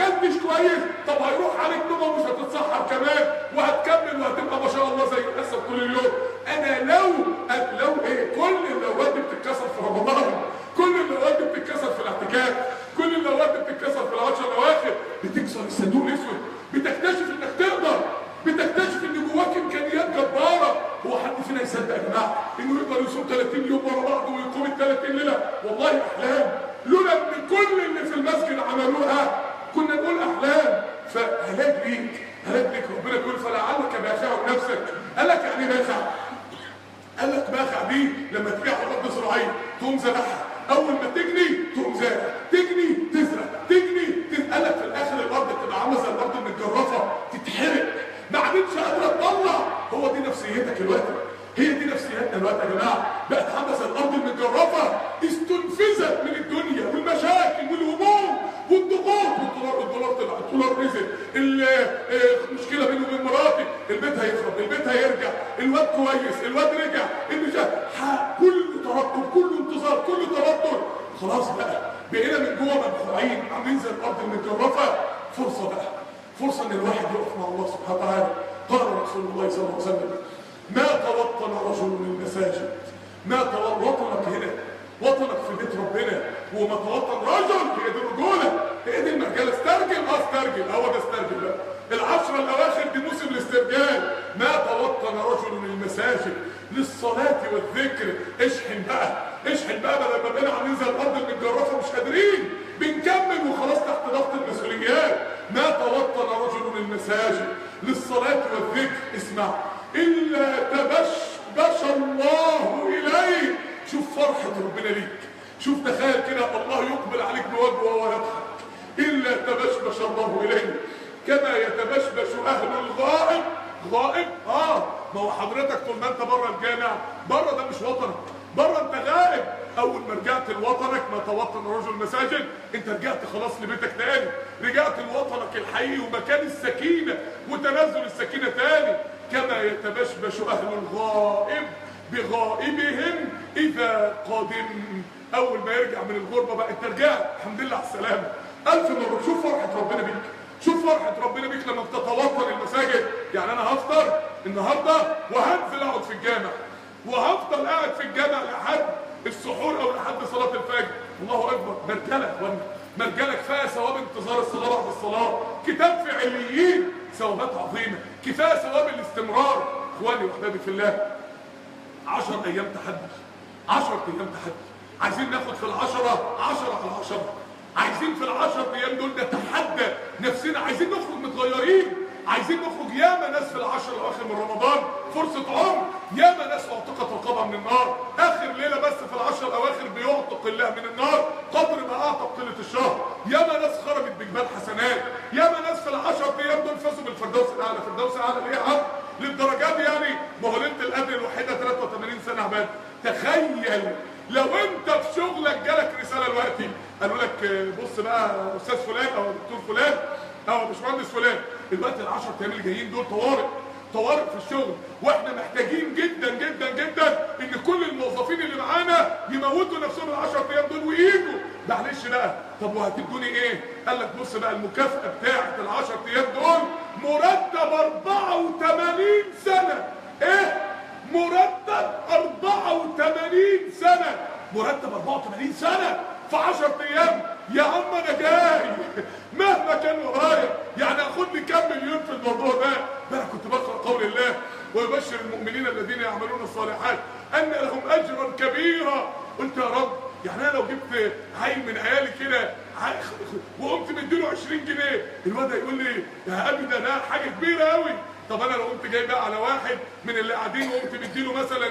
اكلتش كويس، طب هيروح عليك نومه ومش هتتسحر كمان، وهتكمل وهتبقى ما شاء الله زي الاسد طول اليوم. انا لو ايه، كل اللوات دي بتتكسر في رمضان، كل اللوات دي بتتكسر في الاعتكاف، كل اللوات دي بتتكسر في العشر الاواخر. بتكسر الصندوق الاسود، بتكتشف انك تقدر، بتكتشف ان جواك امكانيات جباره. هو حد فينا يصدق يا جماعه انه يقدر يصوم 30 يوم ورا بعض ويقوم ال 30 ليله؟ والله احلام، لولا ان كل اللي في المسجد عملوها كنا نقول احلام. فهلاك ليك، هلاك ليك. ربنا بيقول فلعلك باخع نفسك. قال لك يعني باخع؟ قال لك باخع دي لما تيجي على الارض زراعيه تقوم زرعها، اول ما تجني تقوم زارع، تجني تزرع، تجني قال لك في الاخر الارض بتبقى عامله زي الارض المتجرفه، تتحرق، ما عادتش قادره تطلع. هو دي نفسيتك الوقت، هي دي نفسيتنا الوقت يا جماعه، بقت عامله زي الارض المتجرفه، استنفذت من الدنيا والمشاكل والهموم والضغوط. الدولار طلع، الدولار نزل، المشكله بيني وبين مراتي، البيت هيخرب، البيت هيرجع، الواد كويس، الواد رجع، كله ترقب، كله انتظار، كله توتر. خلاص بقى بقينا من جوه مدفوعين عاملين زي الارض المتجرفه. فرصه بقى، فرصه ان الواحد يقف مع الله سبحانه وتعالى. قال رسول الله صلى الله عليه وسلم ما توطن رجل من المساجد، ما وطنك هنا، وطنك في بيت ربنا، وما توطن رجل، هي دي الرجوله، هي دي المرجله. استرجل، استرجل، هو ده استرجل بقى. العشره الاواخر دي موسم الاسترجال. ما توطن رجل من المساجد للصلاه والذكر. اشحن بقى، اشحن بقى، بدل ما بقينا عاملين زي الارض المتجرفه مش قادرين، بنكمل وخلاص تحت ضغط المسؤوليات. ما توطن رجل من المساجد للصلاه والذكر، اسمع، الا تبشبش الله اليه. شوف فرحه ربنا ليك، شوف تخيل كده الله يقبل عليك بوجهه وهو يضحك. الا تبشبش الله اليه كما يتبشبش اهل الغائب. غائب؟ ما هو حضرتك طول ما انت بره الجامع، بره ده مش وطنك، بره انت غائب. اول ما رجعت لوطنك، ما توطن رجل المساجد، انت رجعت خلاص لبيتك تاني، رجعت لوطنك الحقيقي ومكان السكينه وتنزل السكينه تاني. كما يتبشبش اهل الغائب بغائبهم اذا قادم. اول ما يرجع من الغربه بقى انت رجعت، الحمد لله على السلامه، الف مبروك. شوف فرحه ربنا بيك، شوف فرحه ربنا بيك لما بتتوطن المساجد. يعني انا هفطر النهارده وهنزل اقعد في الجامع، وهفضل قاعد في الجامع لحد السحور او لحد صلاه الفجر. الله اكبر، مرجله يا اخوانا، مرجله. كفايه ثواب انتظار الصلاه بعد الصلاه، كتاب في عليين، ثوابات عظيمه، كفايه ثواب الاستمرار. اخواني واحبابي في الله، 10 ايام تحدي، 10 ايام تحدي. عايزين ناخد في العشرة 10 على 10. عايزين في ال10 ايام دول نتحدى نفسنا، عايزين نخرج متغيرين، عايزين نخرج. ياما ناس في ال10 الاواخر من رمضان فرصه عمر، ياما ناس اعتقت رقابها من النار. اخر ليله بس في ال10 الاواخر بيعتق الله من النار قدر ما اعتق طيله الشهر. ياما ناس خرجت بجبال حسنات، ياما ناس في ال10 ايام دول فازوا بالفردوس الاعلى. فردوس الاعلى ليه يا عم؟ للدرجات دي يعني؟ ما هو ليله القدر الوحيده 83 سنه عباد. تخيل لو انت في شغلك جالك رساله دلوقتي قالوا لك بص بقى استاذ فلان او دكتور فلان او باشمهندس فلان، دلوقتي ال10 ايام اللي جايين دول طوارئ، طوارئ في الشغل، واحنا محتاجين جدا جدا جدا ان كل الموظفين اللي معانا يموتوا نفسهم ال10 ايام دول وييجوا. معلش بقى، طب وهتدوني ايه؟ قال لك بص بقى، المكافاه بتاعت ال10 ايام دول مرتب 84 سنه. ايه؟ مرتب 84 سنه، مرتب 84 سنه في 10 ايام. يا عم انا جاي مهما كان ورايا، يعني اخد لي كام مليون في الموضوع ده. انا كنت بقرا قول الله ويبشر المؤمنين الذين يعملون الصالحات ان لهم اجرا كبيرا. قلت يا رب، يعني انا لو جبت عيل من عيالي كده وقمت مديله 20 جنيه، الواد يقول لي يا ابي ده حاجه كبيره قوي. طب انا لو قمت جاي بقى على واحد من اللي قاعدين وقمت مديله مثلا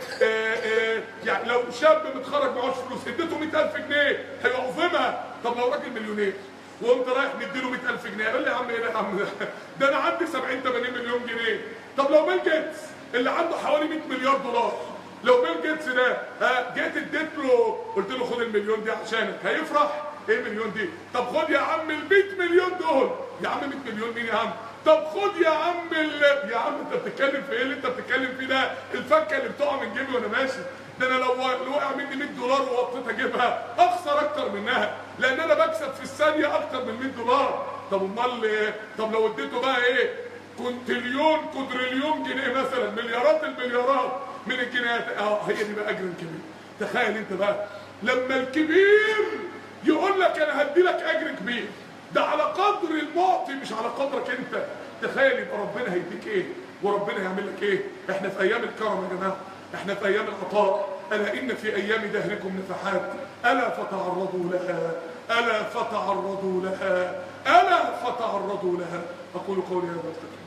يعني لو شاب متخرج معهوش فلوس اديته 100,000 جنيه هيعظمها. طب لو راجل مليونير وقمت رايح مديله 100,000 جنيه، يقول لي يا عم ايه ده يا عم ده انا عندي 70 80 مليون جنيه. طب لو بيل جيتس اللي عنده حوالي 100 مليار دولار، لو بيل جيتس ده جيت اديت له قلت له خد المليون دي عشانك، هيفرح؟ ايه المليون دي؟ طب خد يا عم ال 100 مليون دول. يا عم 100 مليون مين يا عم؟ طب خد يا عم يا عم انت بتتكلم في ايه اللي انت بتتكلم فيه ده؟ الفكه اللي بتقع من جيبي وانا ماشي، ده انا لو وقع مني 100 دولار ووطيت اجيبها اخسر اكتر منها، لان انا بكسب في الثانيه اكتر من 100 دولار. طب امال طب لو اديته بقى ايه كونتريون كودريليون جنيه مثلا، مليارات المليارات من الجنيهات، هي دي بقى اجر الكبير. تخيل انت بقى لما الكبير يقول لك انا هدي لك اجر كبير، ده على قدر المعطي مش على قدرك انت. تخيل يبقى ربنا هيديك ايه وربنا هيعمل لك ايه. احنا في ايام الكرم يا جماعه، احنا في ايام العطاء. الا ان في ايام دهركم نفحات الا فتعرضوا لها، الا فتعرضوا لها، الا فتعرضوا لها. اقول قولي هذا واستغفر.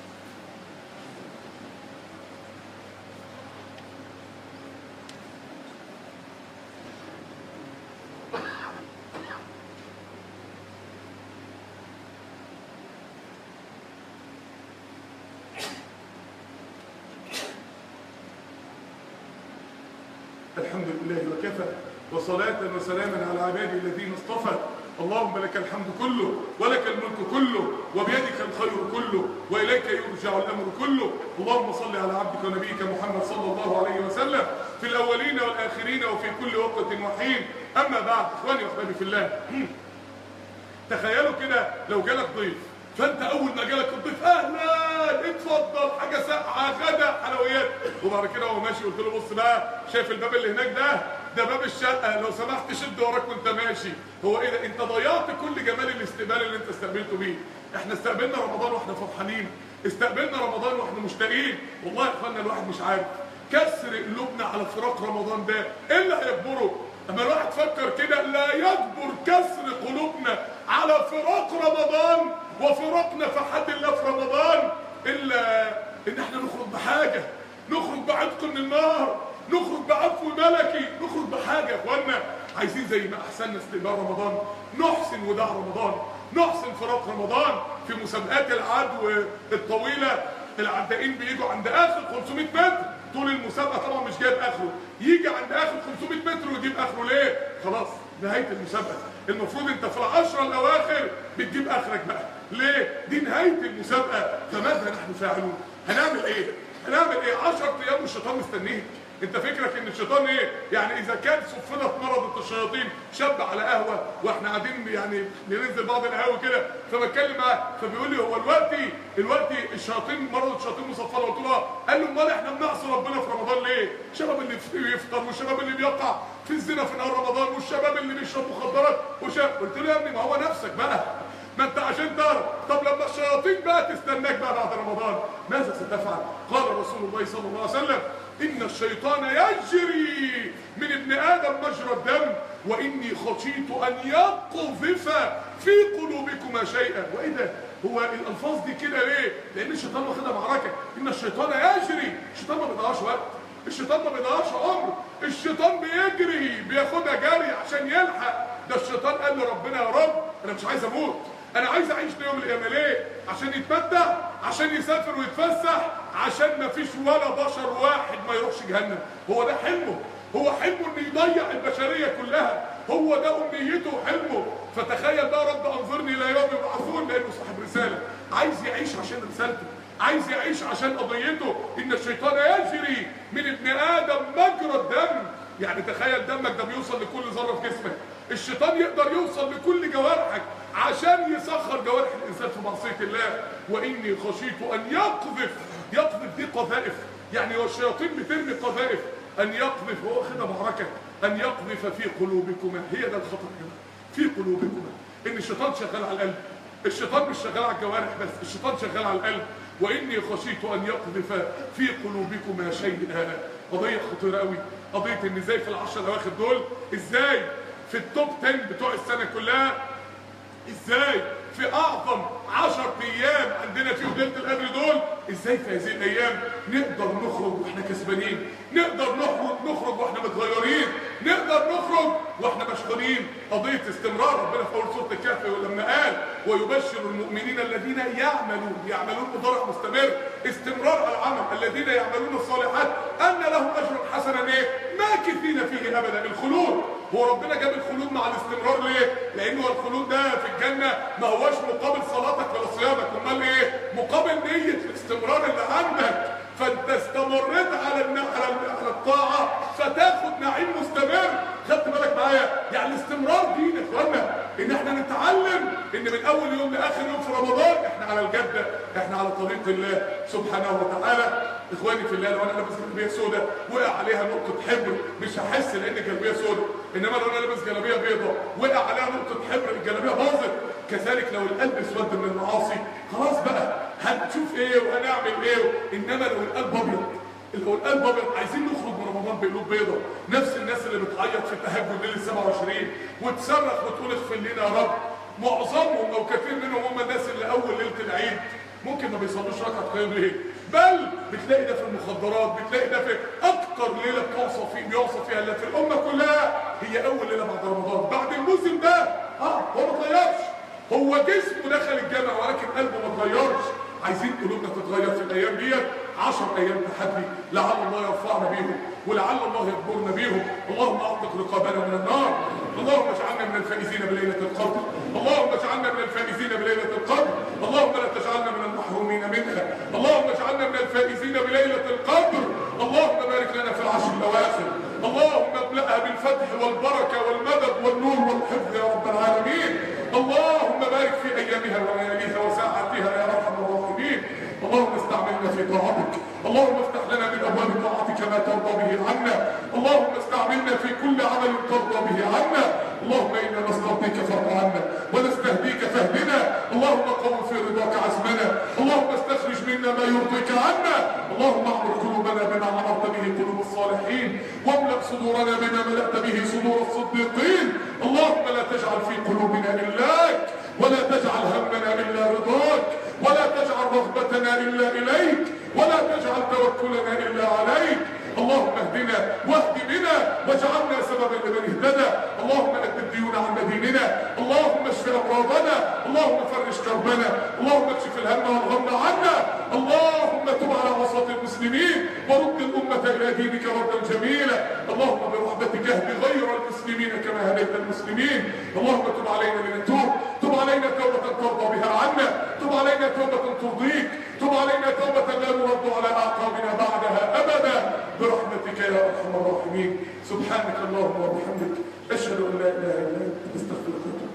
الحمد لله وكفى، وصلاة وسلاما على عباده الذين اصطفى. اللهم لك الحمد كله ولك الملك كله وبيدك الخير كله وإليك يرجع الأمر كله. اللهم صل على عبدك ونبيك محمد صلى الله عليه وسلم في الأولين والآخرين وفي كل وقت وحين. أما بعد، إخواني وأحبابي في الله، تخيلوا كده لو جالك ضيف، فانت اول ما جالك الضيف اهلا اتفضل حاجه ساقعه غدا حلويات، وبعد كده هو ماشي قلت له بص بقى شايف الباب اللي هناك ده باب الشقه، لو سمحت شد وراك وانت ماشي. هو ايه ده؟ انت ضيعت كل جمال الاستقبال اللي انت استقبلته بيه. احنا استقبلنا رمضان واحنا فرحانين، استقبلنا رمضان واحنا مشتاقين. والله يا اخوانا الواحد مش عارف كسر قلوبنا على فراق رمضان ده ايه اللي هيجبره. اما الواحد فكر كده لا يجبر كسر قلوبنا على فراق رمضان وفراقنا في حد الله في رمضان الا ان احنا نخرج بحاجه، نخرج بعتق من النار، نخرج بعفو ملكي، نخرج بحاجه. يا اخوانا عايزين زي ما احسننا استقبال رمضان نحسن وداع رمضان، نحسن فراق رمضان. في مسابقات العدو الطويله العدائين بيجوا عند اخر 500 متر طول المسابقه، طبعا مش جايب اخره، يجي عند اخر 500 متر ويجيب اخره. ليه؟ خلاص نهايه المسابقه، المفروض انت في العشره الاواخر بتجيب اخرك بقى. ليه؟ دي نهايه المسابقه. فماذا نحن فاعلون؟ هنعمل ايه؟ هنعمل ايه؟ 10 ايام والشيطان مستنيك. انت فكرك ان الشيطان ايه؟ يعني اذا كان صفنا مرضت الشياطين شاب على قهوه واحنا قاعدين يعني ننزل بعض القهاوي كده، فبتكلم معاه فبيقول لي هو دلوقتي الشياطين مرضت الشياطين مصفره. قلت له قال له امال احنا بنعصي ربنا في رمضان ليه؟ الشباب اللي يفطر والشباب اللي بيقع في الزنا في نهار رمضان والشباب اللي بيشرب مخدرات قلت له يا ابني ما هو نفسك بقى، ما انت عشان تعرف. طب لما الشياطين بقى تستناك بقى بعد رمضان ماذا ستفعل؟ قال رسول الله صلى الله عليه وسلم إن الشيطان يجري من ابن آدم مجرى الدم وإني خشيت أن يقذف في قلوبكما شيئا. وإيه ده؟ هو الألفاظ دي كده ليه؟ لأن الشيطان واخدها معركة. إن الشيطان يجري، الشيطان ما بيضيعش وقت، الشيطان ما بيضيعش عمر، الشيطان بيجري بياخدها جري عشان يلحق. ده الشيطان قال لربنا يا رب أنا مش عايز أموت، أنا عايز أعيش ليوم القيامة. ليه؟ عشان يتمتع، عشان يسافر ويتفسح، عشان ما فيش ولا بشر واحد ما يروحش جهنم. هو ده حلمه، هو حلمه انه يضيع البشريه كلها، هو ده امنيته وحلمه. فتخيل بقى رب انظرني الى يوم يبعثون، لانه صاحب رساله عايز يعيش عشان رسالته، عايز يعيش عشان قضيته. ان الشيطان يجري من ابن ادم مجرى الدم، يعني تخيل دمك ده بيوصل لكل ذره في جسمك، الشيطان يقدر يوصل لكل جوارحك عشان يسخر جوارح الانسان في معصيه الله. واني خشيت ان يقذف دي قذائف، يعني هو الشياطين بترمي قذائف. ان يقذف هو واخدها معركه، ان يقذف في قلوبكما، هي ده الخطر كده، في قلوبكما. ان الشيطان شغال على القلب، الشيطان مش شغال على الجوارح بس، الشيطان شغال على القلب. واني خشيت ان يقذف في قلوبكما شيئا. قضيه خطيره قوي، قضيه ان ازاي في العشر الاواخر دول، ازاي في التوب 10 بتوع السنه كلها، ازاي في اعظم 10 ايام عندنا فيهم ليله القدر دول، ازاي في هذه الايام نقدر نخرج واحنا كسبانين، نقدر نخرج واحنا متغيرين، نقدر نخرج واحنا مشغولين. قضيه استمرار. ربنا في اول سوره الكهف لما قال ويبشر المؤمنين الذين يعملون مضارع مستمر، استمرار على العمل، الذين يعملون الصالحات ان لهم اجر حسنا ايه؟ ماكثين فيه ابدا. الخلود، هو ربنا جاب الخلود مع الاستمرار ليه؟ لانه الخلود ده في الجنه ما هوش مقابل صلاتك ولا صيامك، امال ايه؟ مقابل نيه الاستمرار اللي عندك. فانت استمريت على الطاعه فتاخد نعيم مستمر. خدت بالك معايا؟ يعني الاستمرار دين يا اخوانا، ان احنا نتعلم ان من اول يوم لاخر يوم في رمضان احنا على الجده، احنا على طريق الله سبحانه وتعالى. اخواني في الله، لو انا لابس جلابيه سوداء وقع عليها نقطه حبر مش هحس لان جلابيه سوداء، انما لو انا لابس جلابيه بيضاء وقع عليها نقطه حبر الجلابيه باظت. كذلك لو القلب اسود من المعاصي خلاص بقى هنشوف ايه وهنعمل ايه. انما لو القلب ابيض، لو القلب ابيض، عايزين نخرج من رمضان بقلوب بيضاء. نفس الناس اللي بتعيط في التهجد ليله 27 وتصرخ وتقول اغفر لنا يا رب، معظمهم او كثير منهم هم الناس اللي اول ليله العيد ممكن ما بيصلوش ركعه قيام ليل، بل بتلاقي ده في المخدرات، بتلاقي ده في اكتر ليله بيوصف فيها الله في الامه كلها هي اول ليله بعد رمضان، بعد الموسم ده. هو ما اتغيرش، هو جسمه دخل الجامع ولكن قلبه ما اتغيرش. عايزين قلوبنا تتغير في الايام ديت. 10 ايام تحدي لعل الله يرفعنا بيهم ولعل الله يجبرنا بيهم. اللهم اعتق رقابنا من النار، اللهم اجعلنا من الفائزين بليله القدر، اللهم اجعلنا من الفائزين بليله القدر، اللهم لا تجعلنا من المحرومين منها، اللهم اجعلنا من الفائزين بليله القدر. اللهم بارك لنا في العشر الاواخر، اللهم املأها بالفتح والبركه والمدد والنور والحفظ يا رب العالمين. اللهم بارك في ايامها ولياليها وساعاتها يا ارحم الراحمين. اللهم استعملنا في طاعتك، اللهم افتح لنا من ابواب طاعتك ما ترضى به عنا، اللهم استعملنا في كل عمل ترضى به عنا. اللهم انا نسترضيك فارض عنا ونستهديك فاهدنا. اللهم قوم في رضاك عزمنا، اللهم استخرج منا ما يرضيك عنا. اللهم اعمر قلوبنا بما عمرت به قلوب الصالحين، واملأ صدورنا بما ملأت به صدور الصديقين. اللهم لا تجعل في قلوبنا إلاك، ولا تجعل همنا إلا رضاك، ولا تجعل رغبتنا إلا إليك، ولا تجعل توكلنا إلا عليك. اللهم اهدنا واهد بنا واجعلنا سببا لمن اهتدى. اللهم أد الديون عن مديننا، اللهم اشف أمراضنا، اللهم فرج كربنا، اللهم اكشف الهم والغم عنا. اللهم تب على عصاة المسلمين ورد الأمة إلى دينك ردا جميلا. اللهم برحمتك اهد غير المسلمين كما هديت المسلمين. اللهم تب علينا لنتوب، تب علينا توبة ترضى بها عنا، تب علينا توبة ترضيك، تب علينا توبة لا نرد على أعقابنا بعدها أبدا برحمتك يا أرحم الراحمين. سبحانك اللهم وبحمدك، أشهد أن لا إله إلا أنت، أستغفرك.